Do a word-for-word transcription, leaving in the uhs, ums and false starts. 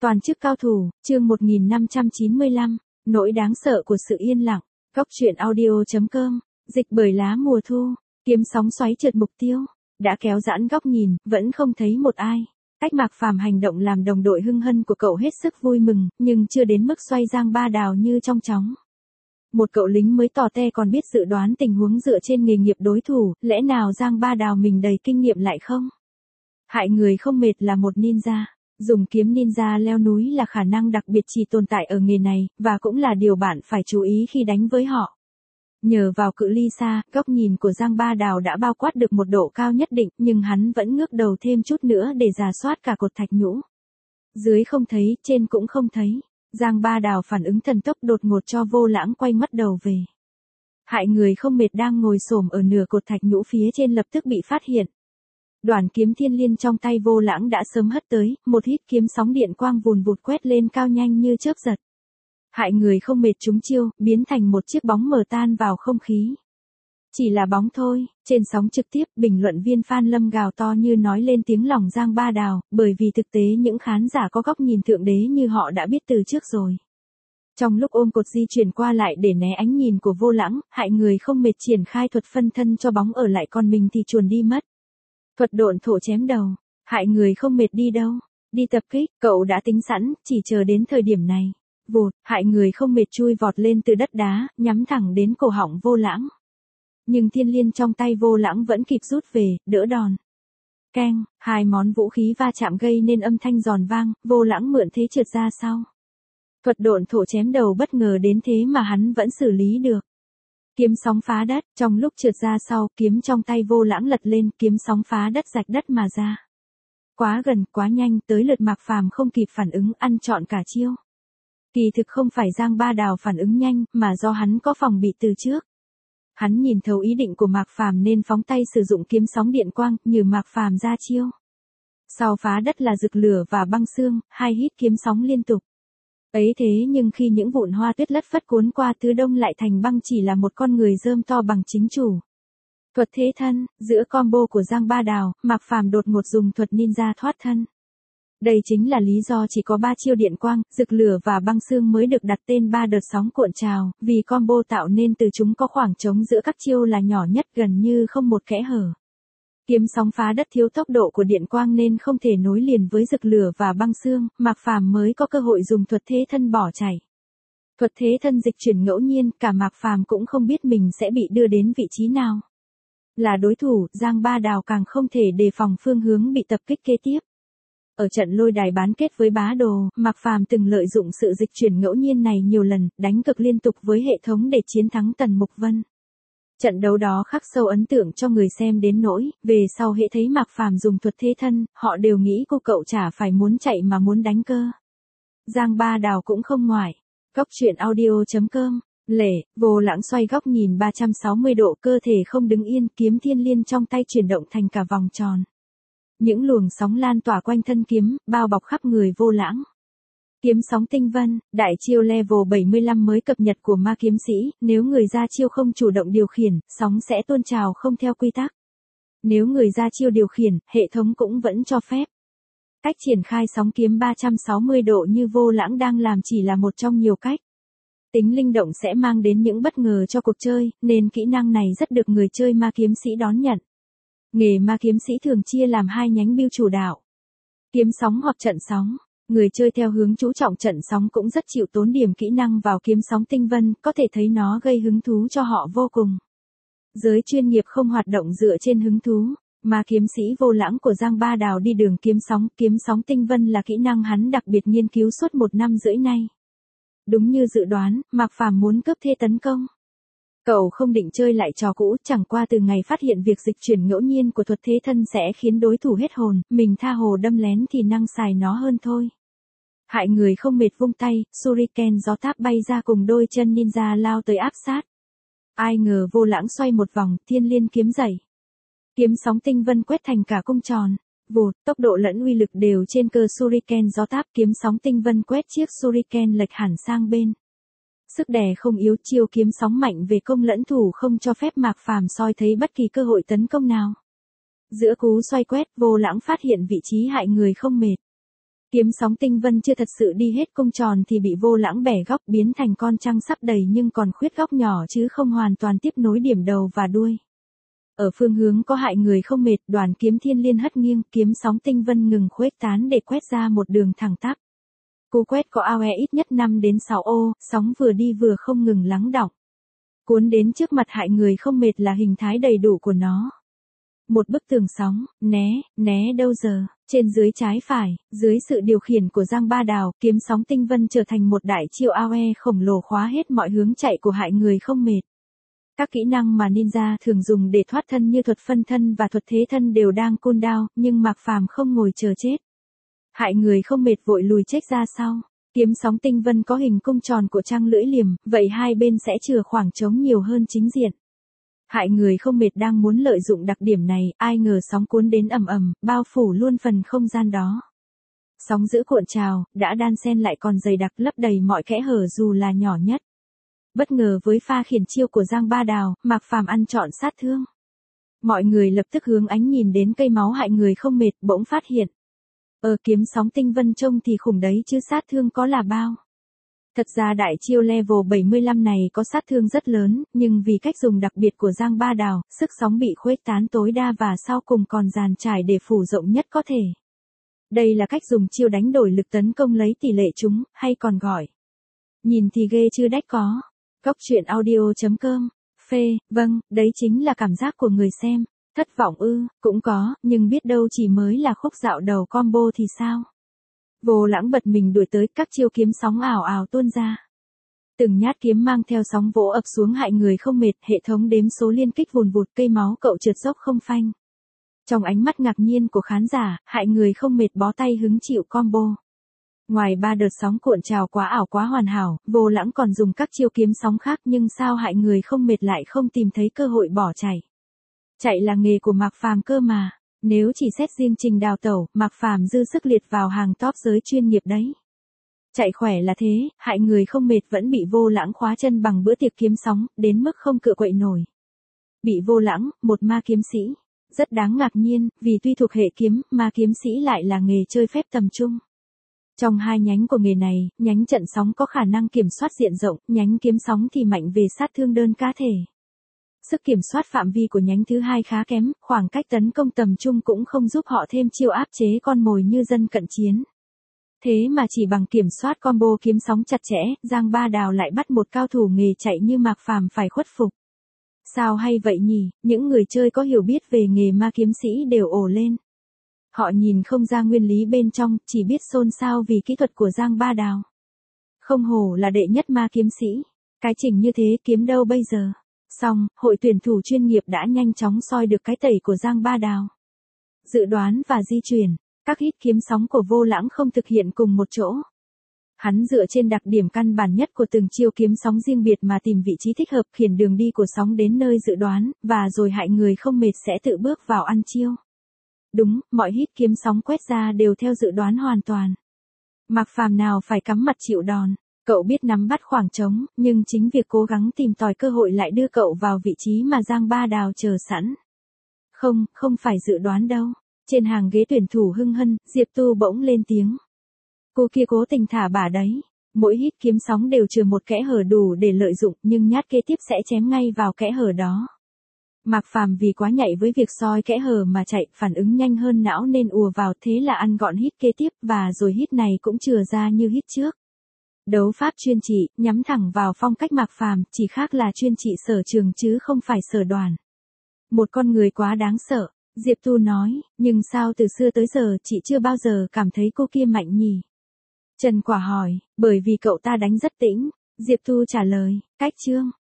Toàn chức cao thủ, chương một nghìn năm trăm chín mươi lăm, nỗi đáng sợ của sự yên lặng. Góc truyện audio.com, dịch bởi lá mùa thu, kiếm sóng xoáy trượt mục tiêu, đã kéo giãn góc nhìn, vẫn không thấy một ai. Cách Mạc Phàm hành động làm đồng đội hưng hân của cậu hết sức vui mừng, nhưng chưa đến mức xoay Giang Ba Đào như trong chóng. Một cậu lính mới tò te còn biết dự đoán tình huống dựa trên nghề nghiệp đối thủ, lẽ nào Giang Ba Đào mình đầy kinh nghiệm lại không? Hại người không mệt là một ninja. Dùng kiếm ninja leo núi là khả năng đặc biệt chỉ tồn tại ở nghề này, và cũng là điều bạn phải chú ý khi đánh với họ. Nhờ vào cự ly xa, góc nhìn của Giang Ba Đào đã bao quát được một độ cao nhất định, nhưng hắn vẫn ngước đầu thêm chút nữa để rà soát cả cột thạch nhũ. Dưới không thấy, trên cũng không thấy. Giang Ba Đào phản ứng thần tốc đột ngột cho Vô Lãng quay mất đầu về. Hại người không mệt đang ngồi xổm ở nửa cột thạch nhũ phía trên lập tức bị phát hiện. Đoàn kiếm thiên liên trong tay Vô Lãng đã sớm hất tới, một hít kiếm sóng điện quang vùn vụt quét lên cao nhanh như chớp giật. Hại người không mệt trúng chiêu, biến thành một chiếc bóng mờ tan vào không khí. Chỉ là bóng thôi, trên sóng trực tiếp, bình luận viên Phan Lâm gào to như nói lên tiếng lòng Giang Ba Đào, bởi vì thực tế những khán giả có góc nhìn thượng đế như họ đã biết từ trước rồi. Trong lúc ôm cột di chuyển qua lại để né ánh nhìn của Vô Lãng, hại người không mệt triển khai thuật phân thân cho bóng ở lại còn mình thì chuồn đi mất. Thuật độn thổ chém đầu, hại người không mệt đi đâu, đi tập kích, cậu đã tính sẵn, chỉ chờ đến thời điểm này. Vụt, hại người không mệt chui vọt lên từ đất đá, nhắm thẳng đến cổ họng Vô Lãng. Nhưng thiên liên trong tay Vô Lãng vẫn kịp rút về, đỡ đòn. Keng, hai món vũ khí va chạm gây nên âm thanh giòn vang, Vô Lãng mượn thế trượt ra sau. Thuật độn thổ chém đầu bất ngờ đến thế mà hắn vẫn xử lý được. Kiếm sóng phá đất, trong lúc trượt ra sau, kiếm trong tay Vô Lãng lật lên, kiếm sóng phá đất rạch đất mà ra. Quá gần, quá nhanh, tới lượt Mạc Phàm không kịp phản ứng, ăn trọn cả chiêu. Kỳ thực không phải Giang Ba Đào phản ứng nhanh, mà do hắn có phòng bị từ trước. Hắn nhìn thấu ý định của Mạc Phàm nên phóng tay sử dụng kiếm sóng điện quang, như Mạc Phàm ra chiêu. Sau phá đất là rực lửa và băng xương, hai hít kiếm sóng liên tục. Ấy thế nhưng khi những vụn hoa tuyết lất phất cuốn qua tứ đông lại thành băng chỉ là một con người rơm to bằng chính chủ. Thuật thế thân, giữa combo của Giang Ba Đào, Mạc Phàm đột ngột dùng thuật ninja thoát thân. Đây chính là lý do chỉ có ba chiêu điện quang, rực lửa và băng xương mới được đặt tên ba đợt sóng cuộn trào, vì combo tạo nên từ chúng có khoảng trống giữa các chiêu là nhỏ nhất gần như không một kẽ hở. Kiếm sóng phá đất thiếu tốc độ của điện quang nên không thể nối liền với rực lửa và băng xương, Mạc Phàm mới có cơ hội dùng thuật thế thân bỏ chạy. Thuật thế thân dịch chuyển ngẫu nhiên, cả Mạc Phàm cũng không biết mình sẽ bị đưa đến vị trí nào. Là đối thủ, Giang Ba Đào càng không thể đề phòng phương hướng bị tập kích kế tiếp. Ở trận lôi đài bán kết với Bá Đồ, Mạc Phàm từng lợi dụng sự dịch chuyển ngẫu nhiên này nhiều lần, đánh cực liên tục với hệ thống để chiến thắng Tần Mục Vân. Trận đấu đó khắc sâu ấn tượng cho người xem đến nỗi, về sau hệ thấy Mạc Phàm dùng thuật thế thân, họ đều nghĩ cô cậu chả phải muốn chạy mà muốn đánh cơ. Giang Ba Đào cũng không ngoại. Góc truyện audio.com, Lệ, Vô Lãng xoay góc nhìn ba trăm sáu mươi độ, cơ thể không đứng yên, kiếm thiên liên trong tay chuyển động thành cả vòng tròn. Những luồng sóng lan tỏa quanh thân kiếm, bao bọc khắp người Vô Lãng. Kiếm sóng tinh vân, đại chiêu level bảy mươi lăm mới cập nhật của ma kiếm sĩ, nếu người ra chiêu không chủ động điều khiển, sóng sẽ tuôn trào không theo quy tắc. Nếu người ra chiêu điều khiển, hệ thống cũng vẫn cho phép. Cách triển khai sóng kiếm ba trăm sáu mươi độ như Vô Lãng đang làm chỉ là một trong nhiều cách. Tính linh động sẽ mang đến những bất ngờ cho cuộc chơi, nên kỹ năng này rất được người chơi ma kiếm sĩ đón nhận. Nghề ma kiếm sĩ thường chia làm hai nhánh build chủ đạo. Kiếm sóng hoặc trận sóng. Người chơi theo hướng chú trọng trận sóng cũng rất chịu tốn điểm kỹ năng vào kiếm sóng tinh vân, có thể thấy nó gây hứng thú cho họ vô cùng. Giới chuyên nghiệp không hoạt động dựa trên hứng thú, mà kiếm sĩ Vô Lãng của Giang Ba Đào đi đường kiếm sóng, kiếm sóng tinh vân là kỹ năng hắn đặc biệt nghiên cứu suốt một năm rưỡi nay. Đúng như dự đoán, Mạc Phàm muốn cướp thế tấn công. Cậu không định chơi lại trò cũ, chẳng qua từ ngày phát hiện việc dịch chuyển ngẫu nhiên của thuật thế thân sẽ khiến đối thủ hết hồn, mình tha hồ đâm lén thì năng xài nó hơn thôi. Hại người không mệt vung tay, Shuriken gió táp bay ra cùng đôi chân ninja lao tới áp sát. Ai ngờ Vô Lãng xoay một vòng, thiên liên kiếm dậy. Kiếm sóng tinh vân quét thành cả cung tròn. Vụt, tốc độ lẫn uy lực đều trên cơ Shuriken gió táp, kiếm sóng tinh vân quét chiếc Shuriken lệch hẳn sang bên. Sức đè không yếu, chiêu kiếm sóng mạnh về công lẫn thủ không cho phép Mạc Phàm soi thấy bất kỳ cơ hội tấn công nào. Giữa cú xoay quét, Vô Lãng phát hiện vị trí hại người không mệt. Kiếm sóng tinh vân chưa thật sự đi hết cung tròn thì bị Vô Lãng bẻ góc biến thành con trăng sắp đầy nhưng còn khuyết góc nhỏ chứ không hoàn toàn tiếp nối điểm đầu và đuôi. Ở phương hướng có hại người không mệt, đoàn kiếm thiên liên hất nghiêng, kiếm sóng tinh vân ngừng khuếch tán để quét ra một đường thẳng tắp. Cú quét có a o e ít nhất năm đến sáu ô, sóng vừa đi vừa không ngừng lắng đọng. Cuốn đến trước mặt hại người không mệt là hình thái đầy đủ của nó. Một bức tường sóng, né, né đâu giờ, trên dưới trái phải, dưới sự điều khiển của Giang Ba Đào, kiếm sóng tinh vân trở thành một đại chiêu a o e khổng lồ khóa hết mọi hướng chạy của hại người không mệt. Các kỹ năng mà ninja thường dùng để thoát thân như thuật phân thân và thuật thế thân đều đang cooldown, nhưng Mạc Phàm không ngồi chờ chết. Hại người không mệt vội lùi chết ra sau. Kiếm sóng tinh vân có hình cung tròn của trăng lưỡi liềm, vậy hai bên sẽ chừa khoảng trống nhiều hơn chính diện. Hại người không mệt đang muốn lợi dụng đặc điểm này, ai ngờ sóng cuốn đến ầm ầm, bao phủ luôn phần không gian đó. Sóng dữ cuộn trào, đã đan xen lại còn dày đặc lấp đầy mọi kẽ hở dù là nhỏ nhất. Bất ngờ với pha khiển chiêu của Giang Ba Đào, Mạc Phàm ăn trọn sát thương. Mọi người lập tức hướng ánh nhìn đến cây máu hại người không mệt, bỗng phát hiện. Ờ kiếm sóng tinh vân trông thì khủng đấy chứ sát thương có là bao. Thật ra đại chiêu level bảy mươi lăm này có sát thương rất lớn, nhưng vì cách dùng đặc biệt của Giang Ba Đào, sức sóng bị khuếch tán tối đa và sau cùng còn dàn trải để phủ rộng nhất có thể. Đây là cách dùng chiêu đánh đổi lực tấn công lấy tỷ lệ trúng, hay còn gọi. Nhìn thì ghê chứ đách có. Góc truyện audio chấm com. Phê, vâng, đấy chính là cảm giác của người xem. Thất vọng ư, cũng có, nhưng biết đâu chỉ mới là khúc dạo đầu combo thì sao? Vô Lãng bật mình đuổi tới, các chiêu kiếm sóng ảo ảo tuôn ra. Từng nhát kiếm mang theo sóng vỗ ập xuống hại người không mệt, hệ thống đếm số liên kích vùn vụt, cây máu cậu trượt dốc không phanh. Trong ánh mắt ngạc nhiên của khán giả, hại người không mệt bó tay hứng chịu combo. Ngoài ba đợt sóng cuộn trào quá ảo quá hoàn hảo, Vô Lãng còn dùng các chiêu kiếm sóng khác nhưng sao hại người không mệt lại không tìm thấy cơ hội bỏ chạy. Chạy là nghề của Mạc Phàm cơ mà, nếu chỉ xét riêng trình đào tẩu, Mạc Phàm dư sức liệt vào hàng top giới chuyên nghiệp đấy. Chạy khỏe là thế, hại người không mệt vẫn bị Vô Lãng khóa chân bằng bữa tiệc kiếm sóng, đến mức không cựa quậy nổi. Bị Vô Lãng, một ma kiếm sĩ. Rất đáng ngạc nhiên, vì tuy thuộc hệ kiếm, ma kiếm sĩ lại là nghề chơi phép tầm trung. Trong hai nhánh của nghề này, nhánh trận sóng có khả năng kiểm soát diện rộng, nhánh kiếm sóng thì mạnh về sát thương đơn cá thể. Sức kiểm soát phạm vi của nhánh thứ hai khá kém, khoảng cách tấn công tầm trung cũng không giúp họ thêm chiêu áp chế con mồi như dân cận chiến. Thế mà chỉ bằng kiểm soát combo kiếm sóng chặt chẽ, Giang Ba Đào lại bắt một cao thủ nghề chạy như Mạc Phàm phải khuất phục. Sao hay vậy nhỉ, những người chơi có hiểu biết về nghề ma kiếm sĩ đều ồ lên. Họ nhìn không ra nguyên lý bên trong, chỉ biết xôn xao vì kỹ thuật của Giang Ba Đào. Không hổ là đệ nhất ma kiếm sĩ. Cái chỉnh như thế kiếm đâu bây giờ. Xong, hội tuyển thủ chuyên nghiệp đã nhanh chóng soi được cái tẩy của Giang Ba Đào. Dự đoán và di chuyển, các hit kiếm sóng của Vô Lãng không thực hiện cùng một chỗ. Hắn dựa trên đặc điểm căn bản nhất của từng chiêu kiếm sóng riêng biệt mà tìm vị trí thích hợp khiển đường đi của sóng đến nơi dự đoán, và rồi hại người không mệt sẽ tự bước vào ăn chiêu. Đúng, mọi hit kiếm sóng quét ra đều theo dự đoán hoàn toàn. Mạc Phàm nào phải cắm mặt chịu đòn. Cậu biết nắm bắt khoảng trống, nhưng chính việc cố gắng tìm tòi cơ hội lại đưa cậu vào vị trí mà Giang Ba Đào chờ sẵn. Không, không phải dự đoán đâu. Trên hàng ghế tuyển thủ hưng hân, Diệp Tu bỗng lên tiếng. Cô kia cố tình thả bả đấy. Mỗi hit kiếm sóng đều chừa một kẽ hở đủ để lợi dụng, nhưng nhát kế tiếp sẽ chém ngay vào kẽ hở đó. Mạc Phàm vì quá nhạy với việc soi kẽ hở mà chạy, phản ứng nhanh hơn não nên ùa vào, thế là ăn gọn hit kế tiếp, và rồi hit này cũng chừa ra như hit trước. Đấu pháp chuyên trị, nhắm thẳng vào phong cách Mạc Phàm, chỉ khác là chuyên trị sở trường chứ không phải sở đoàn. Một con người quá đáng sợ, Diệp Tu nói, nhưng sao từ xưa tới giờ chị chưa bao giờ cảm thấy cô kia mạnh nhỉ? Trần Quả hỏi, bởi vì cậu ta đánh rất tĩnh, Diệp Tu trả lời, cách chương.